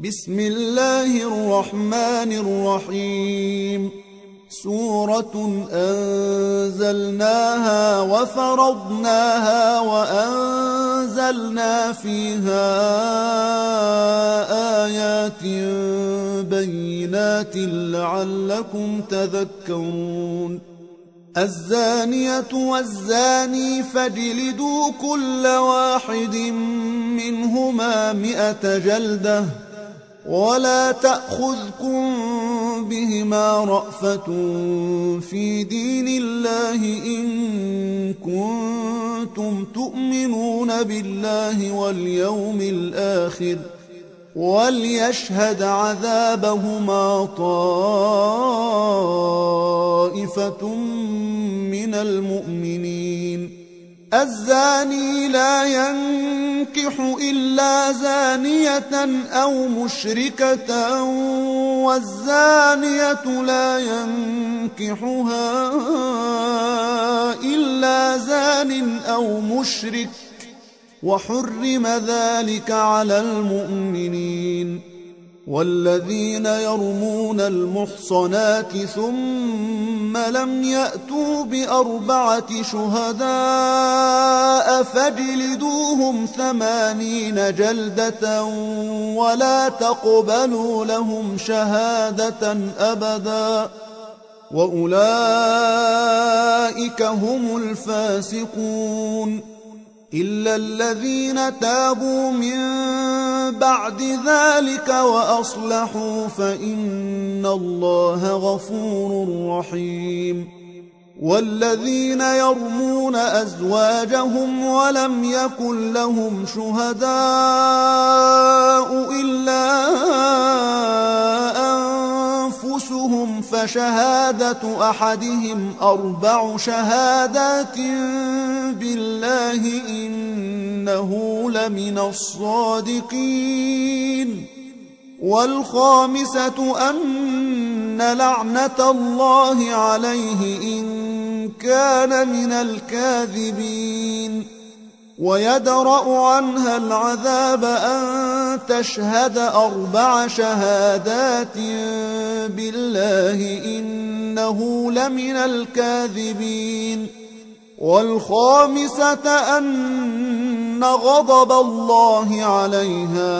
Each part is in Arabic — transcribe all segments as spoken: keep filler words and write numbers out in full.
بسم الله الرحمن الرحيم. سورة أنزلناها وفرضناها وأنزلنا فيها آيات بينات لعلكم تذكرون. الزانية والزاني فاجلدوا كل واحد منهما مئة جلدة ولا تأخذكم بهما رأفة في دين الله إن كنتم تؤمنون بالله واليوم الآخر وليشهد عذابهما طائفة من المؤمنين. الزاني لا ينكح إلا زانية أو مشركة والزانية لا ينكحها إلا زان أو مشرك وحرم ذلك على المؤمنين. والذين يرمون المحصنات ثم لم يأتوا بأربعة شهداء فاجلدوهم ثمانين جلدة ولا تقبلوا لهم شهادة أبدا وأولئك هم الفاسقون. إلا الذين تابوا من بعد ذلك وأصلحوا فإن الله غفور رحيم. والذين يرمون أزواجهم ولم يكن لهم شهداء إلا أنفسهم فشهادة أحدهم أربع شهادات بالله إنه لمن الصادقين. والخامسة أن لعنة الله عليه إن كان من الكاذبين. ويدرأ عنها العذاب أن تشهد أربع شهادات بالله إنه لمن الكاذبين. والخامسة أن غضب الله عليها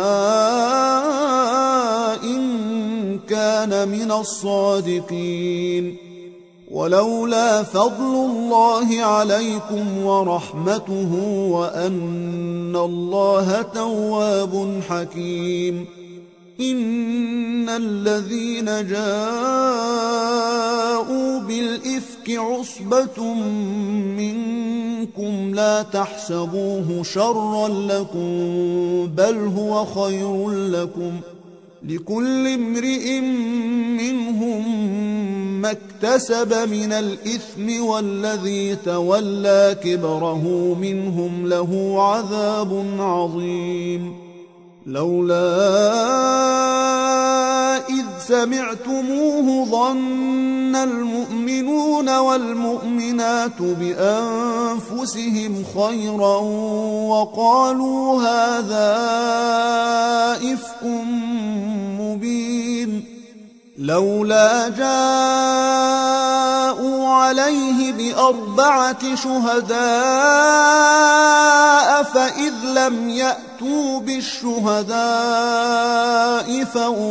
إن كان من الصادقين. ولولا فضل الله عليكم ورحمته وأن الله تواب حكيم. إن الذين جاءوا بالإفك عصبة منكم لا تحسبوه شرا لكم بل هو خير لكم. لكل امرئ منهم ما اكتسب من الإثم والذي تولى كبره منهم له عذاب عظيم. لولا إذ سمعتموه ظن المؤمنون والمؤمنات بأنفسهم خيرا وقالوا هذا إفك مبين. لولا جاءوا عليه بأربعة شهداء فإذ لم يأتوا بالشهداء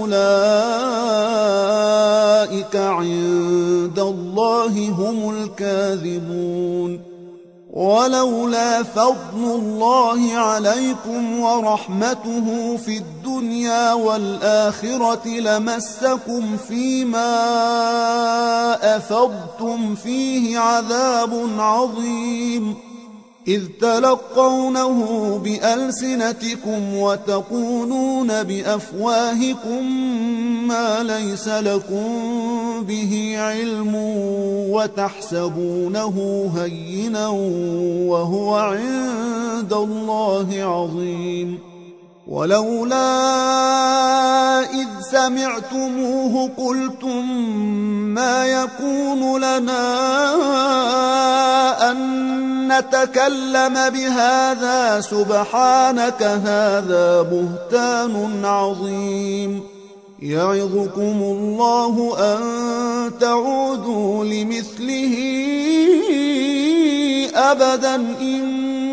فأولئك عند الله هم الكاذبون. ولولا فضل الله عليكم ورحمته في الدنيا والآخرة لمسكم فيما أفضتم فيه عذاب عظيم. إذ تلقونه بألسنتكم وتقولون بأفواهكم ما ليس لكم به علم وتحسبونه هينا وهو عند الله عظيم. ولولا إذ سمعتموه قلتم ما يكون لنا أن نتكلم بهذا سبحانك هذا بهتان عظيم يعظكم الله أن تعودوا لمثله أبدا إن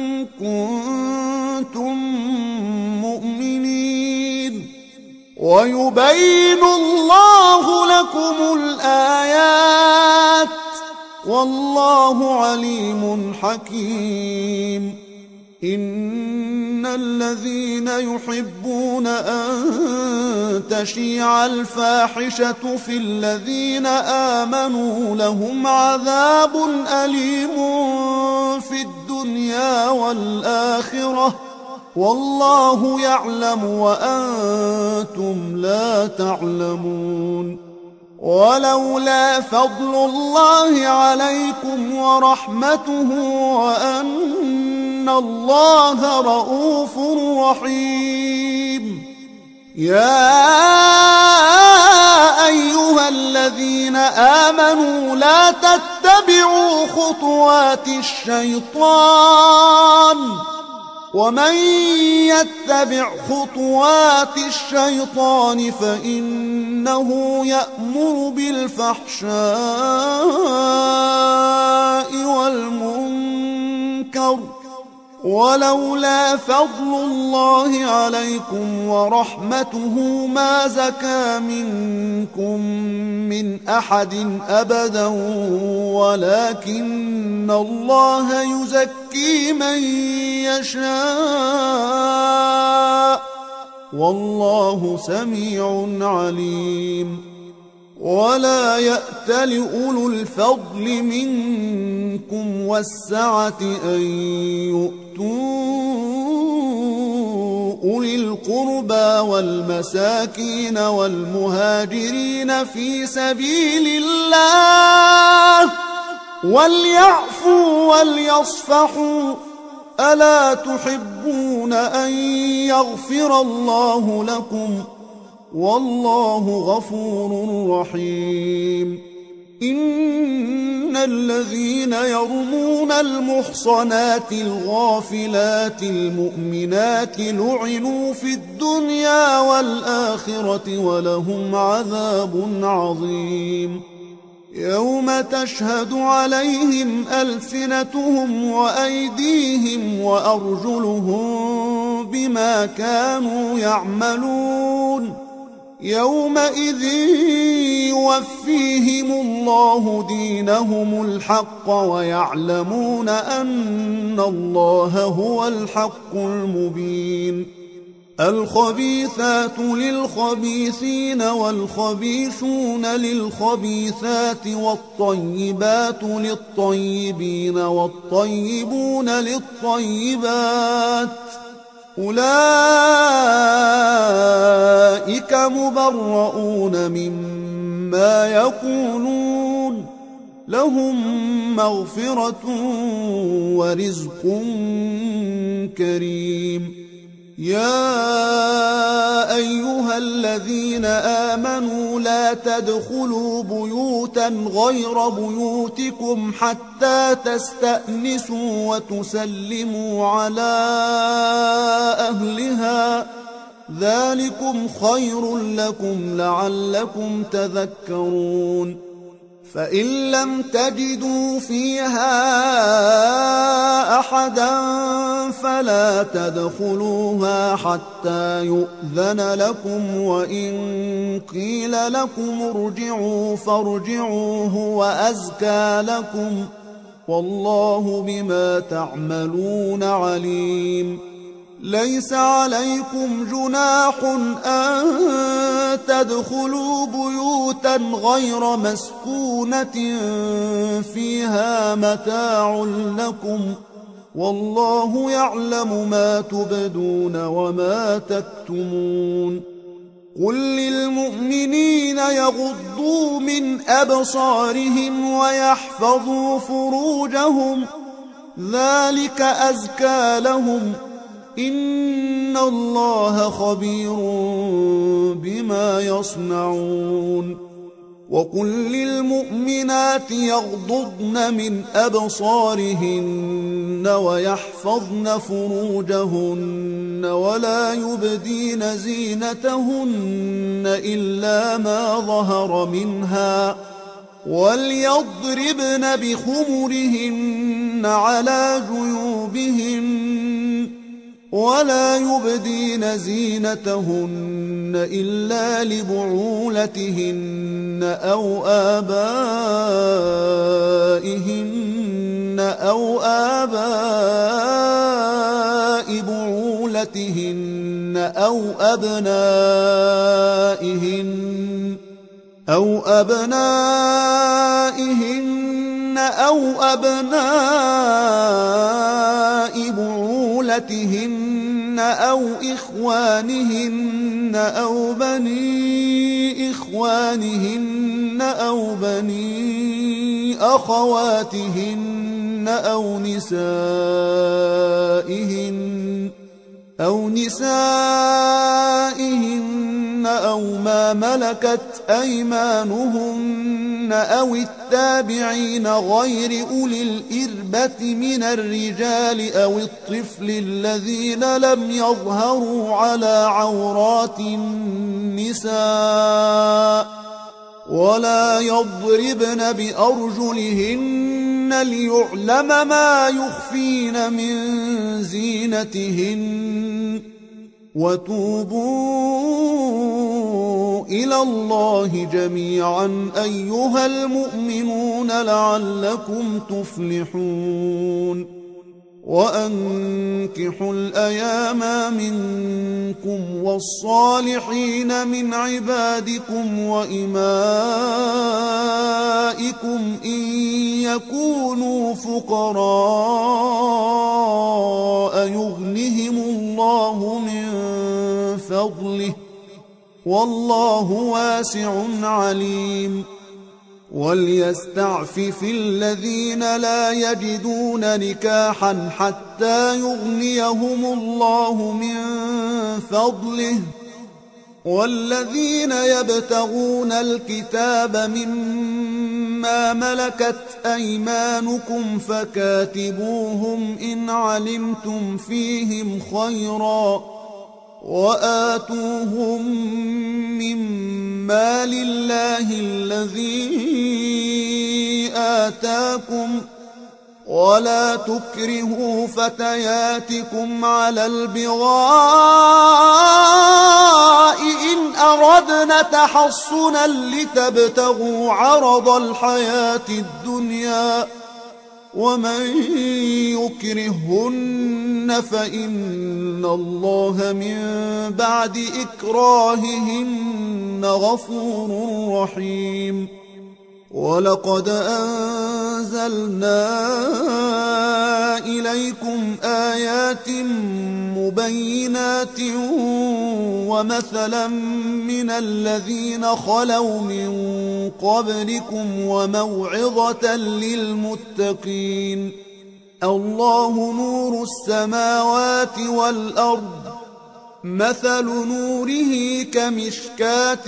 كنتم مؤمنين ويبين الله لكم الآيات والله عليم حكيم إن الذين يحبون أن تشيع الفاحشة في الذين آمنوا لهم عذاب أليم في الدنيا والآخرة والله يعلم وأنتم لا تعلمون ولولا فضل الله عليكم ورحمته وأن الله رؤوف رحيم يا أيها الذين آمنوا لا تتبعوا خطوات الشيطان ومن يتبع خطوات الشيطان فإنه يأمر بالفحشاء والمنكر ولولا فضل الله عليكم ورحمته ما زكى منكم من أحد أبدا ولكن الله يزكي من يشاء والله سميع عليم ولا يأتل أولو الفضل منكم والسعة أن يؤتوا أولي القربى والمساكين والمهاجرين في سبيل الله وليعفوا وليصفحوا ألا تحبون أن يغفر الله لكم والله غفور رحيم إن الذين يرمون المحصنات الغافلات المؤمنات لعنوا في الدنيا والآخرة ولهم عذاب عظيم يوم تشهد عليهم ألسنتهم وأيديهم وأرجلهم بما كانوا يعملون يومئذ يوفيهم الله دينهم الحق ويعلمون أن الله هو الحق المبين الخبيثات للخبيثين والخبيثون للخبيثات والطيبات للطيبين والطيبون للطيبات أولئك مبرؤون مما يقولون لهم مغفرة ورزق كريم يا أيها الذين آمنوا لا تدخلوا بيوتا غير بيوتكم حتى تستأنسوا وتسلموا على أهلها ذلكم خير لكم لعلكم تذكرون فإن لم تجدوا فيها أحدا فلا تدخلوها حتى يؤذن لكم وإن قيل لكم ارجعوا فارجعوا هو أزكى لكم والله بما تعملون عليم ليس عليكم جناح أن تدخلوا بيوتا غير مسكونة فيها متاع لكم والله يعلم ما تبدون وما تكتمون قل للمؤمنين يغضوا من أبصارهم ويحفظوا فروجهم ذلك أزكى لهم إن الله خبير بما بما يصنعون وقل للمؤمنات يغضضن من أبصارهن ويحفظن فروجهن ولا يبدين زينتهن إلا ما ظهر منها وليضربن بخمرهن على جيوبهن ولا يبدين زينتهن إلا لبعولتهن أو آبائهن أو آباء بعولتهن أو أبنائهن أو أبنائهن أو أبناء بعولتهن أو إخوانهن أو بني إخوانهن أو بني أخواتهن أو نسائهن أو نسائهن أو ما ملكت أيمانهن أو التابعين غير أولي الإربة من الرجال أو الطفل الذين لم يظهروا على عورات النساء ولا يضربن بأرجلهن ليعلم ما يخفين من زينتهن وتوبوا إلى الله جميعا أيها المؤمنون لعلكم تفلحون وأنكحوا الأيام منكم والصالحين من عبادكم وإمائكم إن يكونوا فقراء يغنهم الله من فضله والله واسع عليم وليستعفف الذين لا يجدون نكاحا حتى يغنيهم الله من فضله والذين يبتغون الكتاب مما ملكت أيمانكم فكاتبوهم إن علمتم فيهم خيرا وآتوهم مما لله الذي آتاكم ولا تكرهوا فتياتكم على البغاء إن أردنا تحصنا لتبتغوا عرض الحياة الدنيا ومن يكرهن فإن الله من بعد إكراههن غفور رحيم ولقد أنزلنا إليكم آيات مبينات ومثلا من الذين خلوا من قبلكم وموعظة للمتقين الله نور السماوات والأرض مثل نوره كمشكاة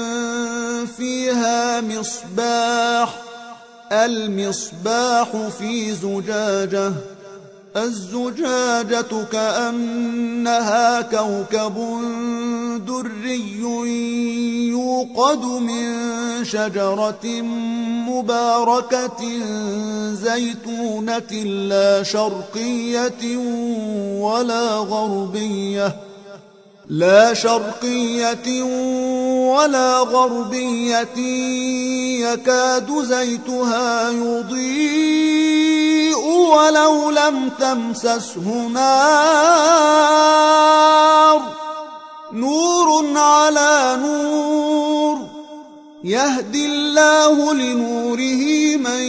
فيها مصباح المصباح في زجاجة الزجاجة كأنها كوكب دري يوقد من شجرة مباركة زيتونة لا شرقية ولا غربية لا شرقية ولا غربية يكاد زيتها يضيء ولو لم تمسسه نار نور على نور يهدي الله لنوره من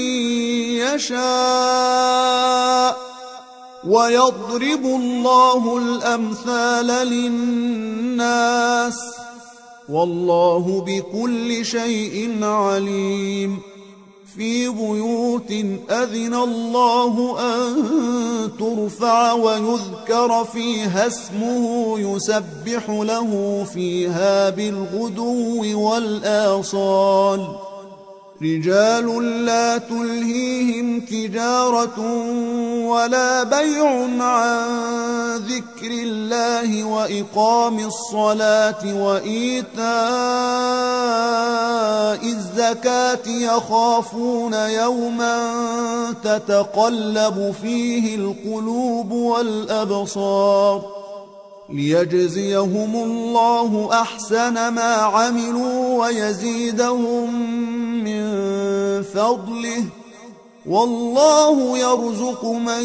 يشاء ويضرب الله الأمثال للناس والله بكل شيء عليم في بيوت أذن الله أن ترفع ويذكر فيها اسمه يسبح له فيها بالغدو والآصال رجال لا تلهيهم تجارة ولا بيع عن ذكر الله وإقام الصلاة وإيتاء الزكاة يخافون يوما تتقلب فيه القلوب والأبصار ليجزيهم الله أحسن ما عملوا ويزيدهم من فضله والله يرزق من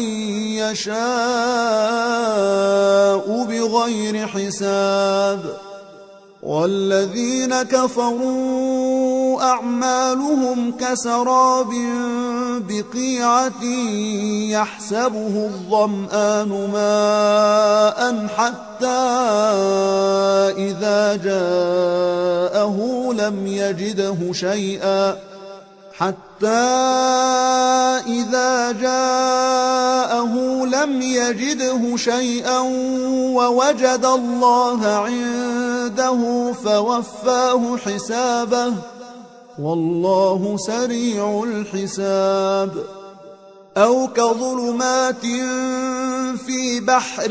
يشاء بغير حساب والذين كفروا أعمالهم كسراب بقيعة يحسبه الظمآن ماء حتى إذا جاءه لم يجده شيئا حتى إذا جاءه لم يجده شيئا ووجد الله عنده فوفاه حسابه والله سريع الحساب أو كظلمات في بحر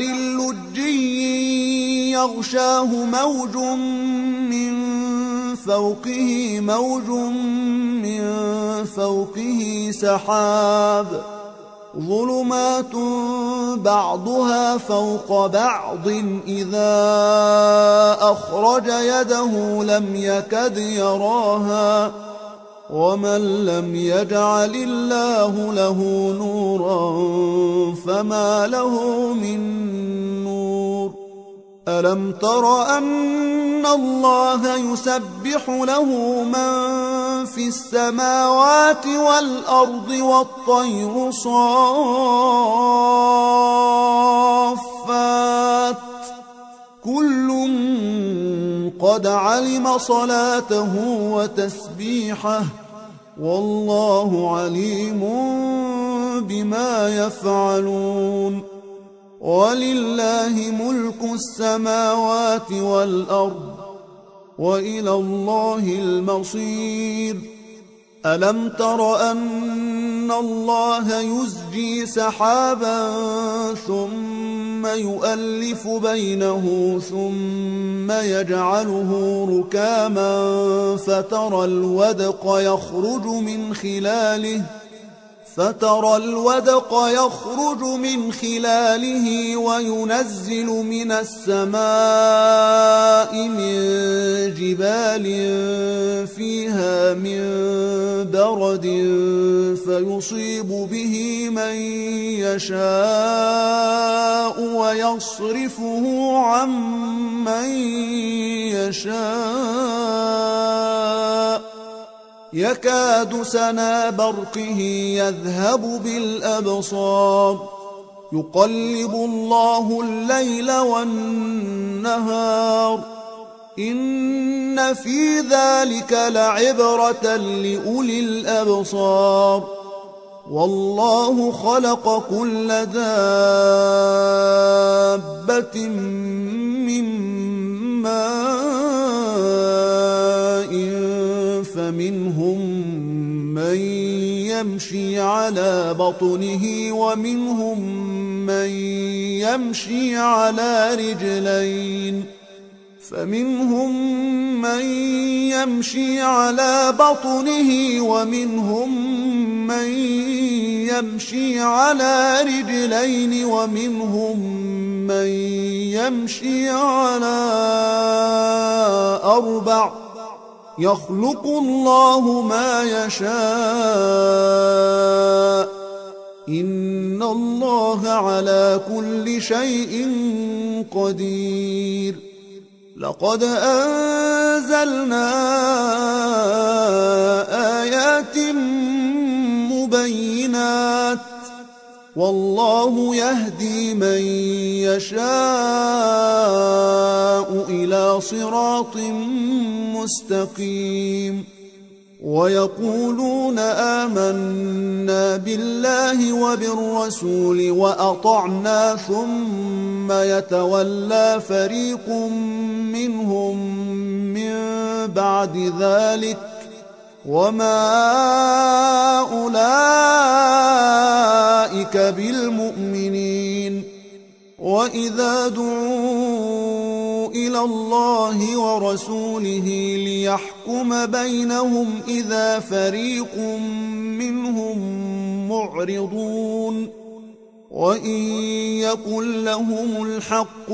لجي يغشاه موج من فوقه موج من فوقه سحاب ظلمات بعضها فوق بعض إذا أخرج يده لم يكد يراها ومن لم يجعل الله له نورا فما له من نور ألم تر أن الله يسبح له من في السماوات والأرض والطير صافات كل قد علم صلاته وتسبيحه والله عليم بما يفعلون ولله ملك السماوات والأرض وإلى الله المصير ألم تر أن الله يزجي سحابا ثم يؤلف بينه ثم يجعله ركاما فترى الودق يخرج من خلاله فترى الودق يخرج من خلاله وينزل من السماء من جبال فيها من برد فيصيب به من يشاء ويصرفه عن من يشاء يكاد سنا برقه يذهب بالأبصار يقلب الله الليل والنهار إن في ذلك لعبرة لأولي الأبصار والله خلق كل دابة من ماء فمنهم من يمشي على بطنه ومنهم من يمشي على رجلين فمنهم من يمشي على بطنه ومنهم من يمشي على رجلين ومنهم من يمشي على أربع يخلق الله ما يشاء إن الله على كل شيء قدير لقد أنزلنا آيات مبينات والله يهدي من يشاء إلى صراط مستقيم ويقولون آمنا بالله وبالرسول وأطعنا ثم يتولى فريق منهم من بعد ذلك وما أولئك بالمؤمنين. وإذا دعوا إلى الله ورسوله ليحكم بينهم إذا فريق منهم معرضون. وإن يكن لهم الحق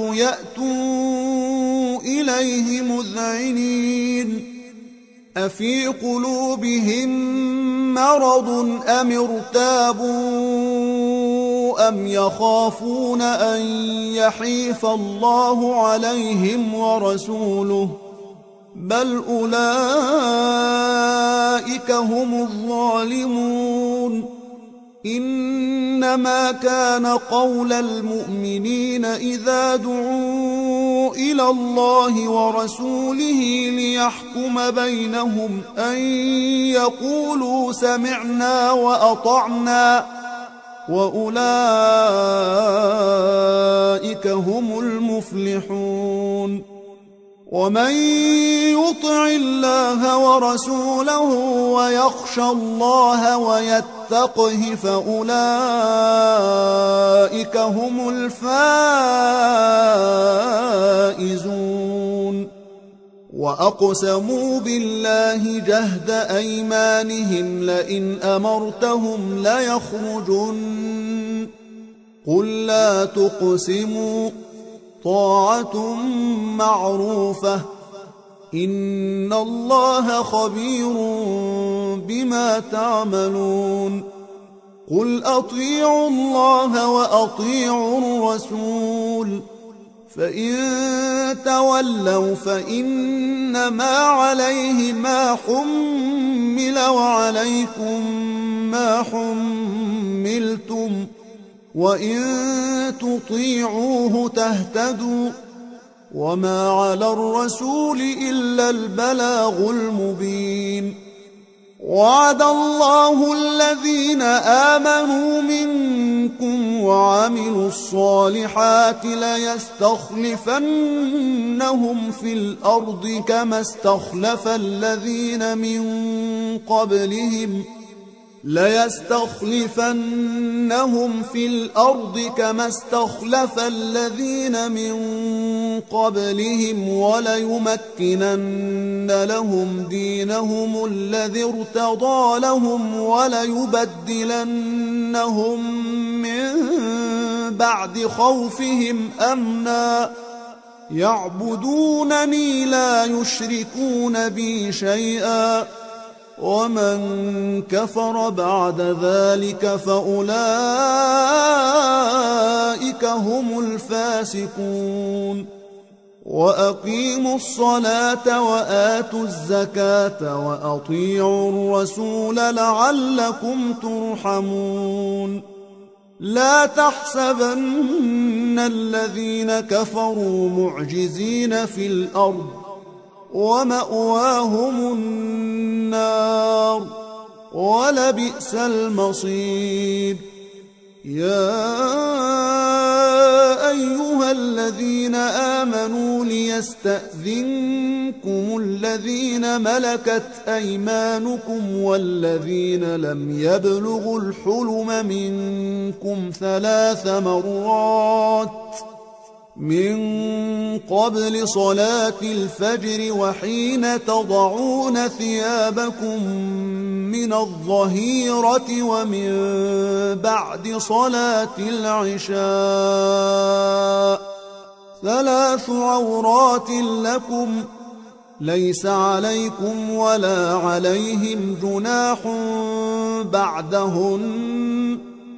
يأتوا إليه مذعنين. أفي قلوبهم مرض أم ارتابوا أم يخافون أن يحيف الله عليهم ورسوله بل أولئك هم الظالمون. إنما كان قول المؤمنين إذا دعوا إلى الله ورسوله ليحكم بينهم أن يقولوا سمعنا وأطعنا وأولئك هم المفلحون. ومن يطع الله ورسوله ويخشى الله ويتقه فأولئك هم الفائزون. وأقسموا بالله جهد أيمانهم لئن أمرتهم ليخرجن قل لا تقسموا طاعة معروفة إن الله خبير بما تعملون. قل أطيعوا الله وأطيعوا الرسول فإن تولوا فإنما عليه ما حمل وعليكم ما حملتم وإن تطيعوه تهتدوا وما على الرسول إلا البلاغ المبين. وعد الله الذين آمنوا منكم وعملوا الصالحات ليستخلفنهم في الأرض كما استخلف الذين من قبلهم ليستخلفنهم في الأرض كما استخلف الذين من قبلهم وليمكنن لهم دينهم الذي ارتضى لهم وليبدلنهم من بعد خوفهم أمنا يعبدونني لا يشركون بي شيئا ومن كفر بعد ذلك فأولئك هم الفاسقون. وأقيموا الصلاة وآتوا الزكاة وأطيعوا الرسول لعلكم ترحمون. لا تحسبن الذين كفروا معجزين في الأرض ومأواهم النار ولبئس المصير. يا أيها الذين آمنوا ليستأذنكم الذين ملكت أيمانكم والذين لم يبلغوا الحلم منكم ثلاث مرات من قبل صلاة الفجر وحين تضعون ثيابكم من الظهيرة ومن بعد صلاة العشاء ثلاث عورات لكم ليس عليكم ولا عليهم جناح بعدهن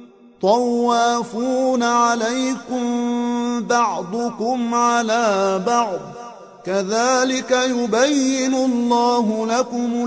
طوافون عليكم بعضكم على بعض كذلك يبين الله لكم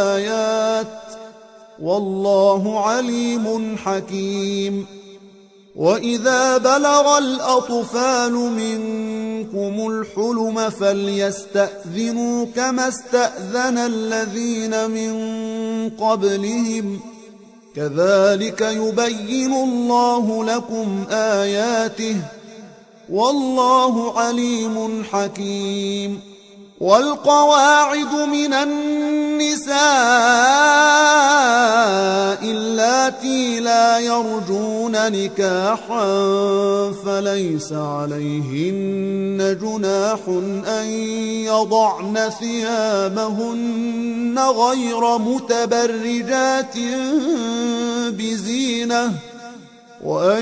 الآيات والله عليم حكيم. وإذا بلغ الأطفال منكم الحلم فليستأذنوا كما استأذن الذين من قبلهم كذلك يبين الله لكم آياته والله عليم حكيم. والقواعد من النساء اللاتي لا يرجون نكاحا فليس عليهن جناح أن يضعن ثيابهن غير متبرجات بزينة وأن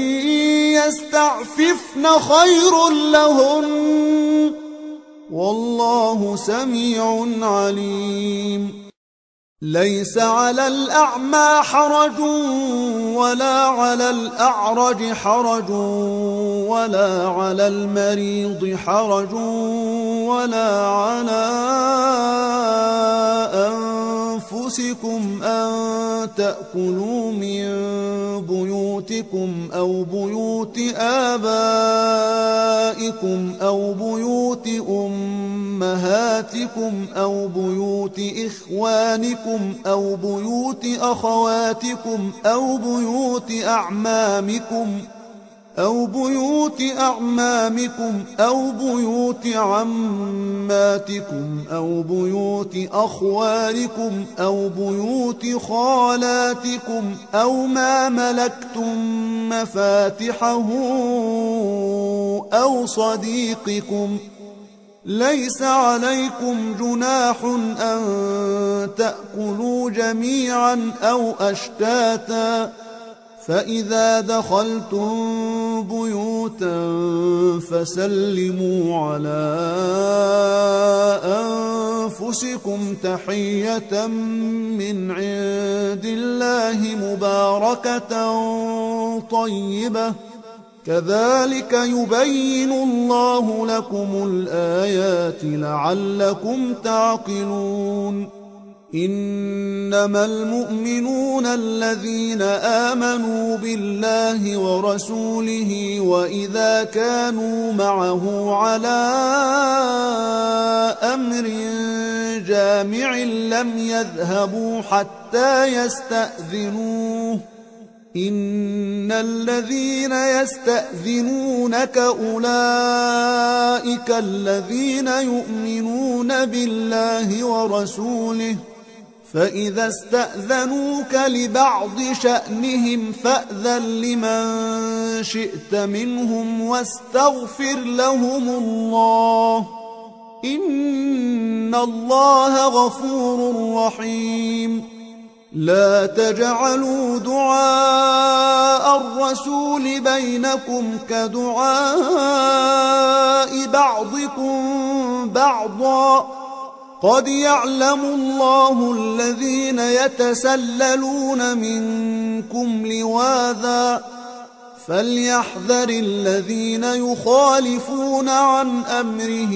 يستعففن خير لهن والله سميع عليم. ليس على الأعمى حرج ولا على الأعرج حرج ولا على المريض حرج ولا على أنفسكم أن تأكلوا من بيوتكم أو بيوت آبائكم أو بيوت أمهاتكم أو بيوت إخوانكم أو بيوت أخواتكم أو بيوت أعمامكم أو بيوت أعمامكم أو بيوت عماتكم أو بيوت أخوالكم أو بيوت خالاتكم أو ما ملكتم مفاتحه أو صديقكم. ليس عليكم جناح أن تأكلوا جميعا أو أشتاتا فإذا دخلتم بيوتا فسلموا على أنفسكم تحية من عند الله مباركة طيبة كذلك يبين الله لكم الآيات لعلكم تعقلون. إنما المؤمنون الذين آمنوا بالله ورسوله وإذا كانوا معه على أمر جامع لم يذهبوا حتى يستأذنوه. إن الذين يستأذنونك أولئك الذين يؤمنون بالله ورسوله فإذا استأذنوك لبعض شأنهم فأذن لمن شئت منهم واستغفر لهم الله إن الله غفور رحيم. لا تجعلوا دعاء الرسول بينكم كدعاء بعضكم بعضا قد يعلم الله الذين يتسللون منكم لواذا فليحذر الذين يخالفون عن أمره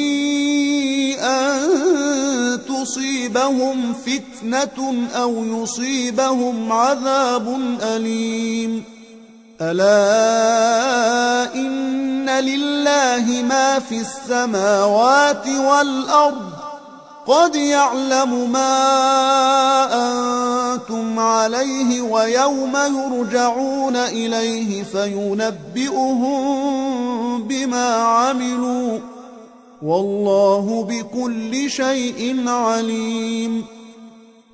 أن تصيبهم فتنة أو يصيبهم عذاب أليم. ألا إن لله ما في السماوات والأرض قد يعلم ما أنتم عليه ويوم يرجعون إليه فينبئهم بما عملوا والله بكل شيء عليم.